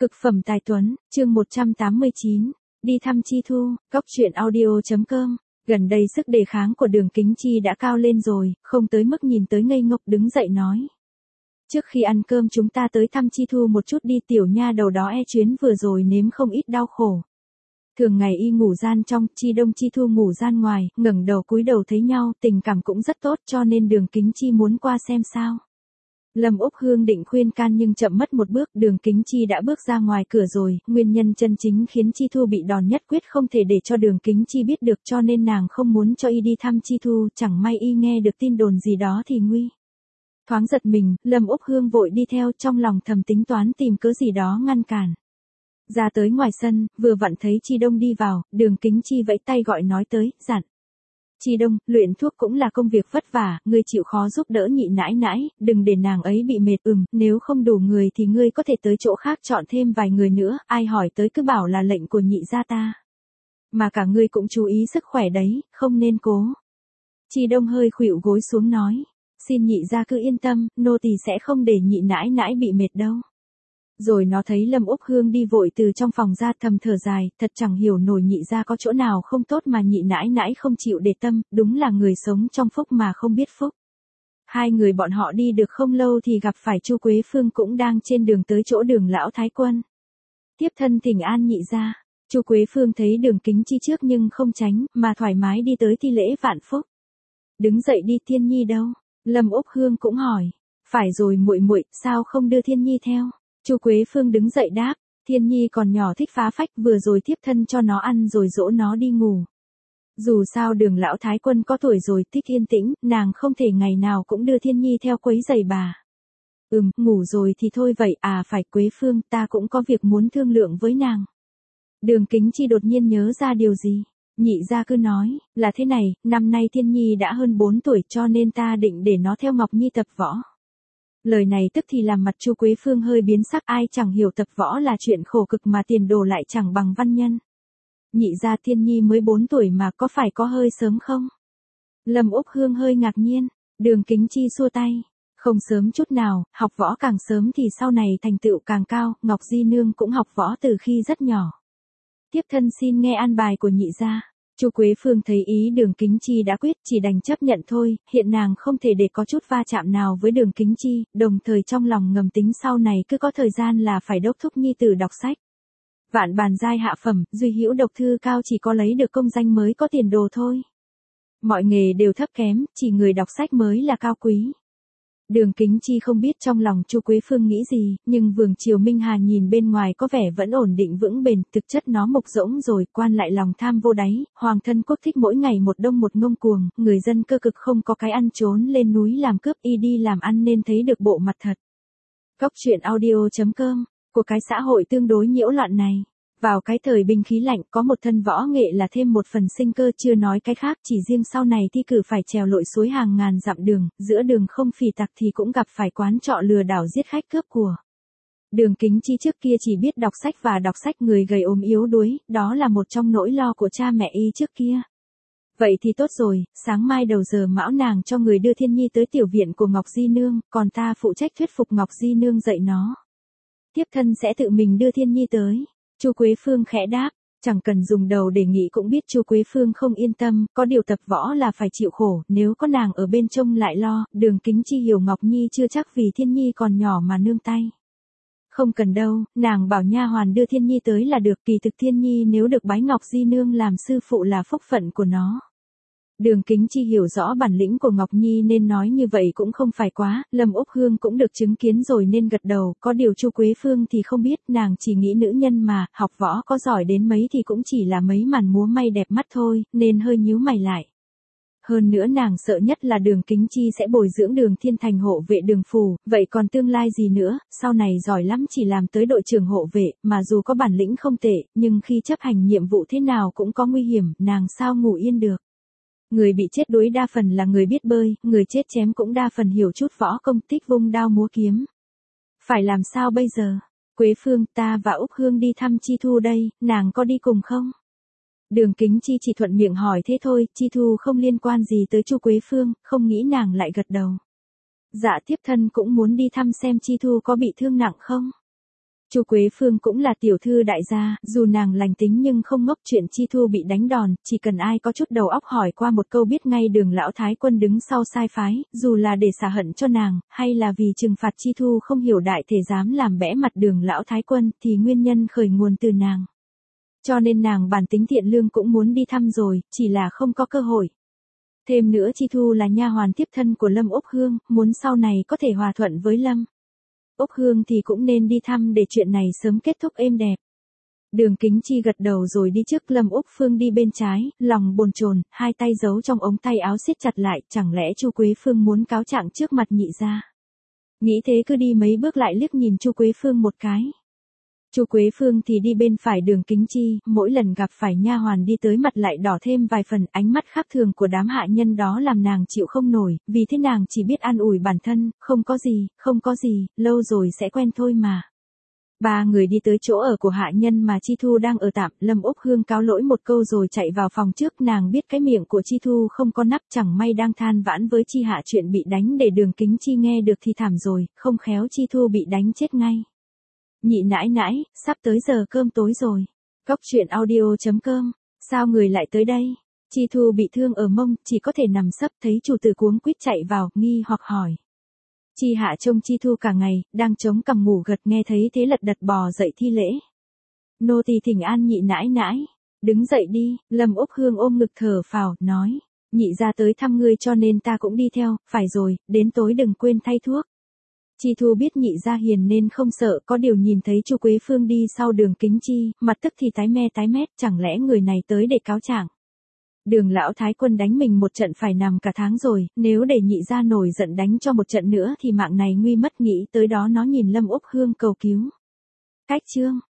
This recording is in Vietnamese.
Cực phẩm tài tuấn, chương 189, đi thăm Chi Thu, góc truyện audio.com. Gần đây sức đề kháng của Đường Kính Chi đã cao lên rồi, không tới mức nhìn tới ngây ngốc, đứng dậy nói. Trước khi ăn cơm chúng ta tới thăm Chi Thu một chút đi, tiểu nha đầu đó chuyến vừa rồi nếm không ít đau khổ. Thường ngày y ngủ gian trong, Chi Đông Chi Thu ngủ gian ngoài, ngẩng đầu cúi đầu thấy nhau, tình cảm cũng rất tốt, cho nên Đường Kính Chi muốn qua xem sao. Lâm Úc Hương định khuyên can nhưng chậm mất một bước, Đường Kính Chi đã bước ra ngoài cửa rồi, nguyên nhân chân chính khiến Chi Thu bị đòn nhất quyết không thể để cho Đường Kính Chi biết được, cho nên nàng không muốn cho y đi thăm Chi Thu, chẳng may y nghe được tin đồn gì đó thì nguy. Thoáng giật mình, Lâm Úc Hương vội đi theo, trong lòng thầm tính toán tìm cớ gì đó ngăn cản. Ra tới ngoài sân, vừa vặn thấy Chi Đông đi vào, Đường Kính Chi vẫy tay gọi nói tới, dặn. Chi Đông, luyện thuốc cũng là công việc vất vả, ngươi chịu khó giúp đỡ nhị nãi nãi, đừng để nàng ấy bị mệt. Nếu không đủ người thì ngươi có thể tới chỗ khác chọn thêm vài người nữa, ai hỏi tới cứ bảo là lệnh của nhị gia ta. Mà cả ngươi cũng chú ý sức khỏe đấy, không nên cố. Chi Đông hơi khuỵu gối xuống nói, xin nhị gia cứ yên tâm, nô tỳ sẽ không để nhị nãi nãi bị mệt đâu. Rồi nó thấy Lâm Úc Hương đi vội từ trong phòng ra, thầm thở dài, thật chẳng hiểu nổi nhị gia có chỗ nào không tốt mà nhị nãi nãi không chịu để tâm, đúng là người sống trong phúc mà không biết phúc. Hai người bọn họ đi được không lâu thì gặp phải Chu Quế Phương cũng đang trên đường tới chỗ Đường lão thái quân. Tiếp thân thỉnh an nhị gia. Chu Quế Phương thấy Đường Kính Chi trước nhưng không tránh, mà thoải mái đi tới thi lễ vạn phúc. Đứng dậy đi, Thiên Nhi đâu? Lâm Úc Hương cũng hỏi. Phải rồi muội muội, sao không đưa Thiên Nhi theo? Chu Quế Phương đứng dậy đáp, Thiên Nhi còn nhỏ thích phá phách, vừa rồi tiếp thân cho nó ăn rồi dỗ nó đi ngủ. Dù sao Đường lão thái quân có tuổi rồi, thích yên tĩnh, nàng không thể ngày nào cũng đưa Thiên Nhi theo quấy rầy bà. Ngủ rồi thì thôi vậy à, phải Quế Phương, ta cũng có việc muốn thương lượng với nàng. Đường Kính Chi đột nhiên nhớ ra điều gì, nhị gia cứ nói, là thế này, năm nay Thiên Nhi đã hơn 4 tuổi cho nên ta định để nó theo Ngọc Nhi tập võ. Lời này tức thì làm mặt Chu Quế Phương hơi biến sắc, ai chẳng hiểu tập võ là chuyện khổ cực mà tiền đồ lại chẳng bằng văn nhân. Nhị gia, Thiên Nhi mới 4 tuổi mà có phải có hơi sớm không? Lâm Úc Hương hơi ngạc nhiên, Đường Kính Chi xua tay, không sớm chút nào, học võ càng sớm thì sau này thành tựu càng cao, Ngọc Di Nương cũng học võ từ khi rất nhỏ. Tiếp thân xin nghe an bài của nhị gia. Chu Quế Phương thấy ý Đường Kính Chi đã quyết, chỉ đành chấp nhận thôi, hiện nàng không thể để có chút va chạm nào với Đường Kính Chi, đồng thời trong lòng ngầm tính sau này cứ có thời gian là phải đốc thúc nhi tử đọc sách. Vạn bàn giai hạ phẩm, duy hữu độc thư cao, chỉ có lấy được công danh mới có tiền đồ thôi. Mọi nghề đều thấp kém, chỉ người đọc sách mới là cao quý. Đường Kính Chi không biết trong lòng Chu Quế Phương nghĩ gì, nhưng Vương Triều Minh Hà nhìn bên ngoài có vẻ vẫn ổn định vững bền, thực chất nó mục rỗng rồi, quan lại lòng tham vô đáy, hoàng thân quốc thích mỗi ngày một đông một ngông cuồng, người dân cơ cực không có cái ăn, trốn lên núi làm cướp, y đi làm ăn nên thấy được bộ mặt thật. Góc truyện audio.com, của cái xã hội tương đối nhiễu loạn này. Vào cái thời binh khí lạnh, có một thân võ nghệ là thêm một phần sinh cơ, chưa nói cái khác, chỉ riêng sau này thi cử phải trèo lội suối hàng ngàn dặm đường, giữa đường không phì tặc thì cũng gặp phải quán trọ lừa đảo giết khách cướp của. Đường Kính Chi trước kia chỉ biết đọc sách và đọc sách, người gầy ốm yếu đuối, đó là một trong nỗi lo của cha mẹ y trước kia. Vậy thì tốt rồi, sáng mai đầu giờ mão nàng cho người đưa Thiên Nhi tới tiểu viện của Ngọc Di Nương, còn ta phụ trách thuyết phục Ngọc Di Nương dạy nó. Tiếp thân sẽ tự mình đưa Thiên Nhi tới. Chu Quế Phương khẽ đáp, chẳng cần dùng đầu để nghĩ cũng biết Chu Quế Phương không yên tâm, có điều tập võ là phải chịu khổ, nếu có nàng ở bên trông lại lo, Đường Kính Chi hiểu Ngọc Nhi chưa chắc vì Thiên Nhi còn nhỏ mà nương tay. Không cần đâu, nàng bảo nha hoàn đưa Thiên Nhi tới là được, kỳ thực Thiên Nhi nếu được bái Ngọc Di Nương làm sư phụ là phúc phận của nó. Đường Kính Chi hiểu rõ bản lĩnh của Ngọc Nhi nên nói như vậy cũng không phải quá, Lâm Úc Hương cũng được chứng kiến rồi nên gật đầu, có điều Chu Quế Phương thì không biết, nàng chỉ nghĩ nữ nhân mà, học võ có giỏi đến mấy thì cũng chỉ là mấy màn múa may đẹp mắt thôi, nên hơi nhíu mày lại. Hơn nữa nàng sợ nhất là Đường Kính Chi sẽ bồi dưỡng Đường Thiên thành hộ vệ Đường phủ, vậy còn tương lai gì nữa, sau này giỏi lắm chỉ làm tới đội trưởng hộ vệ, mà dù có bản lĩnh không tệ, nhưng khi chấp hành nhiệm vụ thế nào cũng có nguy hiểm, nàng sao ngủ yên được. Người bị chết đuối đa phần là người biết bơi, người chết chém cũng đa phần hiểu chút võ công, thích vung đao múa kiếm. Phải làm sao bây giờ? Quế Phương, ta và Úc Hương đi thăm Chi Thu đây, nàng có đi cùng không? Đường Kính Chi chỉ thuận miệng hỏi thế thôi, Chi Thu không liên quan gì tới Chu Quế Phương, không nghĩ nàng lại gật đầu. Dạ tiếp thân cũng muốn đi thăm xem Chi Thu có bị thương nặng không? Chu Quế Phương cũng là tiểu thư đại gia, dù nàng lành tính nhưng không ngốc, chuyện Chi Thu bị đánh đòn, chỉ cần ai có chút đầu óc hỏi qua một câu biết ngay Đường lão thái quân đứng sau sai phái, dù là để xả hận cho nàng, hay là vì trừng phạt Chi Thu không hiểu đại thể dám làm bẽ mặt Đường lão thái quân, thì nguyên nhân khởi nguồn từ nàng. Cho nên nàng bản tính thiện lương cũng muốn đi thăm rồi, chỉ là không có cơ hội. Thêm nữa Chi Thu là nha hoàn tiếp thân của Lâm Úc Hương, muốn sau này có thể hòa thuận với Lâm Úc Hương thì cũng nên đi thăm để chuyện này sớm kết thúc êm đẹp. Đường Kính Chi gật đầu rồi đi trước, Lâm Úc Phương đi bên trái, lòng bồn chồn, hai tay giấu trong ống tay áo siết chặt lại, chẳng lẽ Chu Quế Phương muốn cáo trạng trước mặt nhị gia. Nghĩ thế cứ đi mấy bước lại liếc nhìn Chu Quế Phương một cái. Chu Quế Phương thì đi bên phải Đường Kính Chi, mỗi lần gặp phải nha hoàn đi tới mặt lại đỏ thêm vài phần, ánh mắt khác thường của đám hạ nhân đó làm nàng chịu không nổi, vì thế nàng chỉ biết an ủi bản thân, không có gì, lâu rồi sẽ quen thôi mà. Ba người đi tới chỗ ở của hạ nhân mà Chi Thu đang ở tạm, Lâm Úc Hương cáo lỗi một câu rồi chạy vào phòng trước, nàng biết cái miệng của Chi Thu không có nắp, chẳng may đang than vãn với Chi Hạ chuyện bị đánh để Đường Kính Chi nghe được thì thảm rồi, không khéo Chi Thu bị đánh chết ngay. Nhị nãi nãi, sắp tới giờ cơm tối rồi. Cóc truyện audio.com, sao người lại tới đây? Chi Thu bị thương ở mông, chỉ có thể nằm sấp, thấy chủ tử cuống quýt chạy vào, nghi hoặc hỏi. Chi Hạ trông Chi Thu cả ngày, đang chống cằm ngủ gật, nghe thấy thế lật đật bò dậy thi lễ. Nô tỳ thỉnh an nhị nãi nãi. Đứng dậy đi, Lâm Úc Hương ôm ngực thở phào, nói. Nhị ra tới thăm ngươi cho nên ta cũng đi theo, phải rồi, đến tối đừng quên thay thuốc. Chi Thu biết nhị gia hiền nên không sợ, có điều nhìn thấy Chu Quế Phương đi sau Đường Kính Chi, mặt tức thì tái mét, chẳng lẽ người này tới để cáo trạng. Đường lão thái quân đánh mình một trận phải nằm cả tháng rồi, nếu để nhị gia nổi giận đánh cho một trận nữa thì mạng này nguy mất, nghĩ tới đó nó nhìn Lâm Úc Hương cầu cứu. Cách chương